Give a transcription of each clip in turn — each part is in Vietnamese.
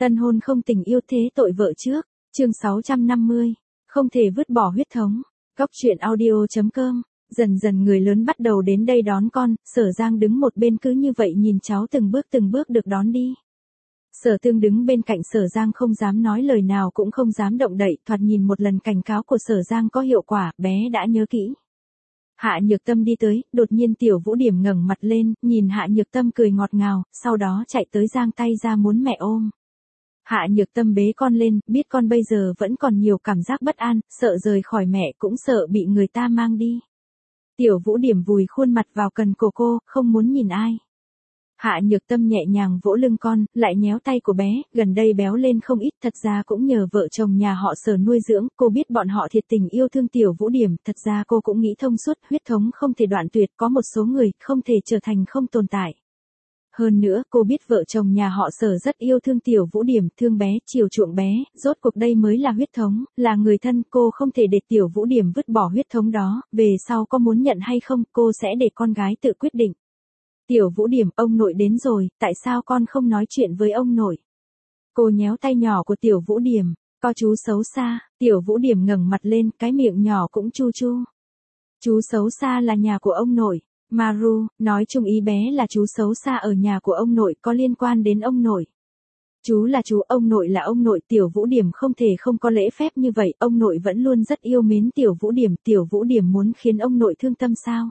Tân hôn không tình yêu thế tội vợ trước, chương 650, không thể vứt bỏ huyết thống. Góc truyện audio.com. Dần dần người lớn bắt đầu đến đây đón con, Sở Giang đứng một bên cứ như vậy nhìn cháu từng bước được đón đi. Sở Tương đứng bên cạnh Sở Giang không dám nói lời nào cũng không dám động đậy, thoạt nhìn một lần cảnh cáo của Sở Giang có hiệu quả, bé đã nhớ kỹ. Hạ Nhược Tâm đi tới, đột nhiên Tiểu Vũ Điểm ngẩng mặt lên, nhìn Hạ Nhược Tâm cười ngọt ngào, sau đó chạy tới giang tay ra muốn mẹ ôm. Hạ Nhược Tâm bế con lên, biết con bây giờ vẫn còn nhiều cảm giác bất an, sợ rời khỏi mẹ cũng sợ bị người ta mang đi. Tiểu Vũ Điểm vùi khuôn mặt vào cần cổ cô, không muốn nhìn ai. Hạ Nhược Tâm nhẹ nhàng vỗ lưng con, lại nhéo tay của bé, gần đây béo lên không ít, thật ra cũng nhờ vợ chồng nhà họ Sở nuôi dưỡng, cô biết bọn họ thiệt tình yêu thương Tiểu Vũ Điểm, thật ra cô cũng nghĩ thông suốt, huyết thống không thể đoạn tuyệt, có một số người không thể trở thành không tồn tại. Hơn nữa, cô biết vợ chồng nhà họ Sở rất yêu thương Tiểu Vũ Điểm, thương bé, chiều chuộng bé, rốt cuộc đây mới là huyết thống, là người thân, cô không thể để Tiểu Vũ Điểm vứt bỏ huyết thống đó, về sau có muốn nhận hay không, cô sẽ để con gái tự quyết định. Tiểu Vũ Điểm, ông nội đến rồi, tại sao con không nói chuyện với ông nội? Cô nhéo tay nhỏ của Tiểu Vũ Điểm, có chú xấu xa, Tiểu Vũ Điểm ngẩng mặt lên, cái miệng nhỏ cũng chu chu. Chú xấu xa là nhà của ông nội. Maru, nói chung ý bé là chú xấu xa ở nhà của ông nội có liên quan đến ông nội. Chú là chú, ông nội là ông nội, Tiểu Vũ Điểm không thể không có lễ phép như vậy, ông nội vẫn luôn rất yêu mến Tiểu Vũ Điểm muốn khiến ông nội thương tâm sao?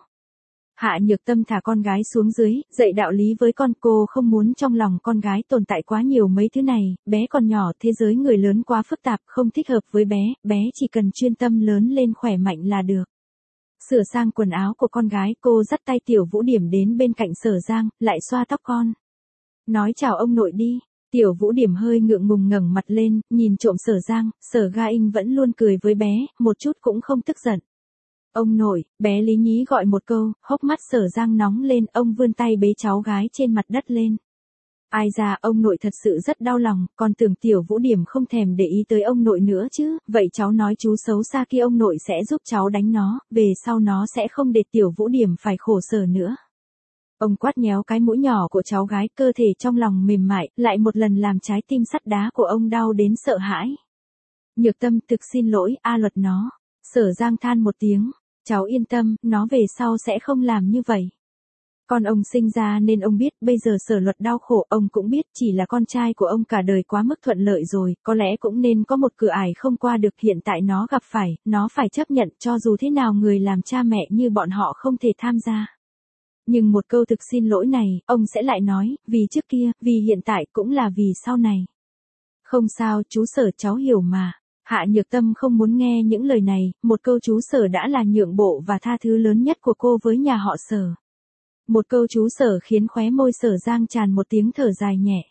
Hạ Nhược Tâm thả con gái xuống dưới, dạy đạo lý với con, cô không muốn trong lòng con gái tồn tại quá nhiều mấy thứ này, bé còn nhỏ, thế giới người lớn quá phức tạp, không thích hợp với bé, bé chỉ cần chuyên tâm lớn lên khỏe mạnh là được. Sửa sang quần áo của con gái, cô dắt tay Tiểu Vũ Điểm đến bên cạnh Sở Giang, lại xoa tóc con. Nói chào ông nội đi. Tiểu Vũ Điểm hơi ngượng ngùng ngẩng mặt lên, nhìn trộm Sở Giang, Sở Ga Inh vẫn luôn cười với bé, một chút cũng không tức giận. Ông nội, bé Lý Nhí gọi một câu, hốc mắt Sở Giang nóng lên, ông vươn tay bế cháu gái trên mặt đất lên. Ai ra, ông nội thật sự rất đau lòng, còn tưởng Tiểu Vũ Điểm không thèm để ý tới ông nội nữa chứ, vậy cháu nói chú xấu xa kia ông nội sẽ giúp cháu đánh nó, về sau nó sẽ không để Tiểu Vũ Điểm phải khổ sở nữa. Ông quát nhéo cái mũi nhỏ của cháu gái, cơ thể trong lòng mềm mại, lại một lần làm trái tim sắt đá của ông đau đến sợ hãi. Nhược Tâm, thực xin lỗi, luật nó. Sở Giang than một tiếng, cháu yên tâm, nó về sau sẽ không làm như vậy. Con ông sinh ra nên ông biết, bây giờ Sở Luật đau khổ, ông cũng biết, chỉ là con trai của ông cả đời quá mức thuận lợi rồi, có lẽ cũng nên có một cửa ải không qua được, hiện tại nó gặp phải, nó phải chấp nhận, cho dù thế nào người làm cha mẹ như bọn họ không thể tham gia. Nhưng một câu thực xin lỗi này, ông sẽ lại nói, vì trước kia, vì hiện tại, cũng là vì sau này. Không sao, chú Sở, cháu hiểu mà. Hạ Nhược Tâm không muốn nghe những lời này, một câu chú Sở đã là nhượng bộ và tha thứ lớn nhất của cô với nhà họ Sở. Một câu chú Sở khiến khóe môi Sở Giang tràn một tiếng thở dài nhẹ.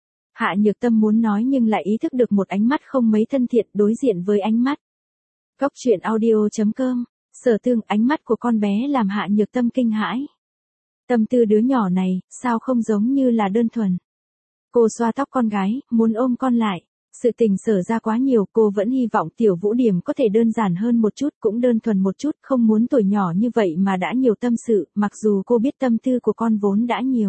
Hạ Nhược Tâm muốn nói nhưng lại ý thức được một ánh mắt không mấy thân thiện đối diện với ánh mắt. Góc truyện audio.com. Sở Tương, ánh mắt của con bé làm Hạ Nhược Tâm kinh hãi. Tâm tư đứa nhỏ này, sao không giống như là đơn thuần. Cô xoa tóc con gái, muốn ôm con lại. Sự tình Sở ra quá nhiều, cô vẫn hy vọng Tiểu Vũ Điểm có thể đơn giản hơn một chút, cũng đơn thuần một chút, không muốn tuổi nhỏ như vậy mà đã nhiều tâm sự, mặc dù cô biết tâm tư của con vốn đã nhiều.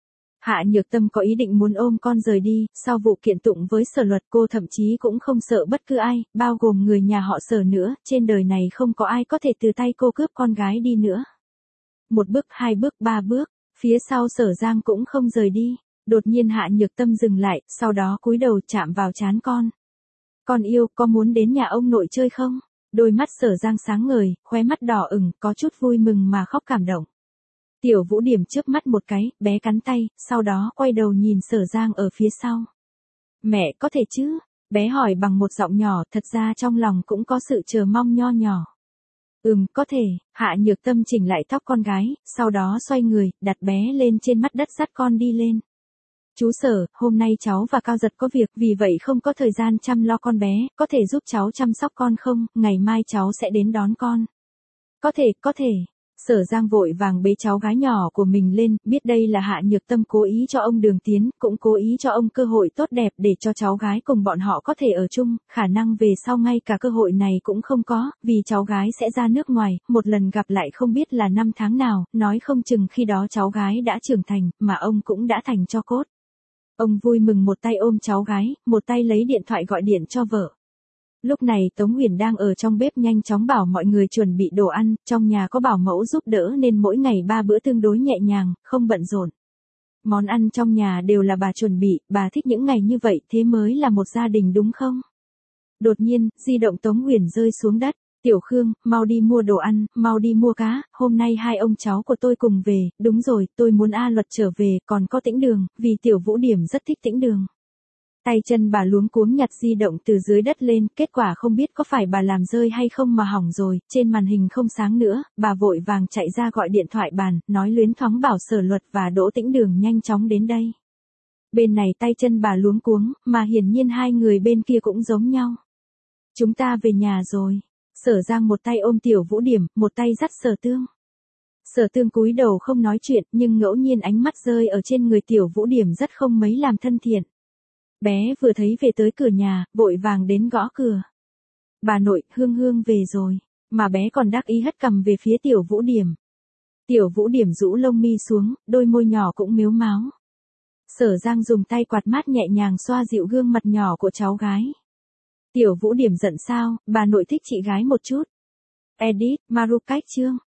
Hạ Nhược Tâm có ý định muốn ôm con rời đi, sau vụ kiện tụng với Sở Luật cô thậm chí cũng không sợ bất cứ ai, bao gồm người nhà họ Sở nữa, trên đời này không có ai có thể từ tay cô cướp con gái đi nữa. Một bước, hai bước, ba bước, phía sau Sở Giang cũng không rời đi. Đột nhiên Hạ Nhược Tâm dừng lại, sau đó cúi đầu chạm vào trán con. Con yêu, có muốn đến nhà ông nội chơi không? Đôi mắt Sở Giang sáng ngời, khóe mắt đỏ ửng, có chút vui mừng mà khóc cảm động. Tiểu Vũ Điểm chớp mắt một cái, bé cắn tay, sau đó quay đầu nhìn Sở Giang ở phía sau. Mẹ, có thể chứ? Bé hỏi bằng một giọng nhỏ, thật ra trong lòng cũng có sự chờ mong nho nhỏ. Có thể. Hạ Nhược Tâm chỉnh lại tóc con gái, sau đó xoay người, đặt bé lên trên mặt đất dắt con đi lên. Chú Sở, hôm nay cháu và Cao Giật có việc, vì vậy không có thời gian chăm lo con bé, có thể giúp cháu chăm sóc con không, ngày mai cháu sẽ đến đón con. Có thể. Sở Giang vội vàng bế cháu gái nhỏ của mình lên, biết đây là Hạ Nhược Tâm cố ý cho ông đường tiến, cũng cố ý cho ông cơ hội tốt đẹp để cho cháu gái cùng bọn họ có thể ở chung, khả năng về sau ngay cả cơ hội này cũng không có, vì cháu gái sẽ ra nước ngoài, một lần gặp lại không biết là năm tháng nào, nói không chừng khi đó cháu gái đã trưởng thành, mà ông cũng đã thành tro cốt. Ông vui mừng một tay ôm cháu gái, một tay lấy điện thoại gọi điện cho vợ. Lúc này Tống Huyền đang ở trong bếp nhanh chóng bảo mọi người chuẩn bị đồ ăn, trong nhà có bảo mẫu giúp đỡ nên mỗi ngày 3 bữa tương đối nhẹ nhàng, không bận rộn. Món ăn trong nhà đều là bà chuẩn bị, bà thích những ngày như vậy, thế mới là một gia đình đúng không? Đột nhiên, di động Tống Huyền rơi xuống đất. Tiểu Khương, mau đi mua đồ ăn, mau đi mua cá, hôm nay hai ông cháu của tôi cùng về, đúng rồi, tôi muốn A Luật trở về, còn có Tĩnh Đường, vì Tiểu Vũ Điểm rất thích Tĩnh Đường. Tay chân bà luống cuống nhặt di động từ dưới đất lên, kết quả không biết có phải bà làm rơi hay không mà hỏng rồi, trên màn hình không sáng nữa, bà vội vàng chạy ra gọi điện thoại bàn, nói luyến thoáng bảo Sở Luật và Đỗ Tĩnh Đường nhanh chóng đến đây. Bên này tay chân bà luống cuống, mà hiển nhiên hai người bên kia cũng giống nhau. Chúng ta về nhà rồi. Sở Giang một tay ôm Tiểu Vũ Điểm, một tay dắt Sở Tương. Sở Tương cúi đầu không nói chuyện, nhưng ngẫu nhiên ánh mắt rơi ở trên người Tiểu Vũ Điểm rất không mấy làm thân thiện. Bé vừa thấy về tới cửa nhà, vội vàng đến gõ cửa. Bà nội, Hương Hương về rồi, mà bé còn đắc ý hất cằm về phía Tiểu Vũ Điểm. Tiểu Vũ Điểm rũ lông mi xuống, đôi môi nhỏ cũng mếu máo. Sở Giang dùng tay quạt mát nhẹ nhàng xoa dịu gương mặt nhỏ của cháu gái. Tiểu Vũ Điểm giận sao, bà nội thích chị gái một chút. Edit, Marukách chương.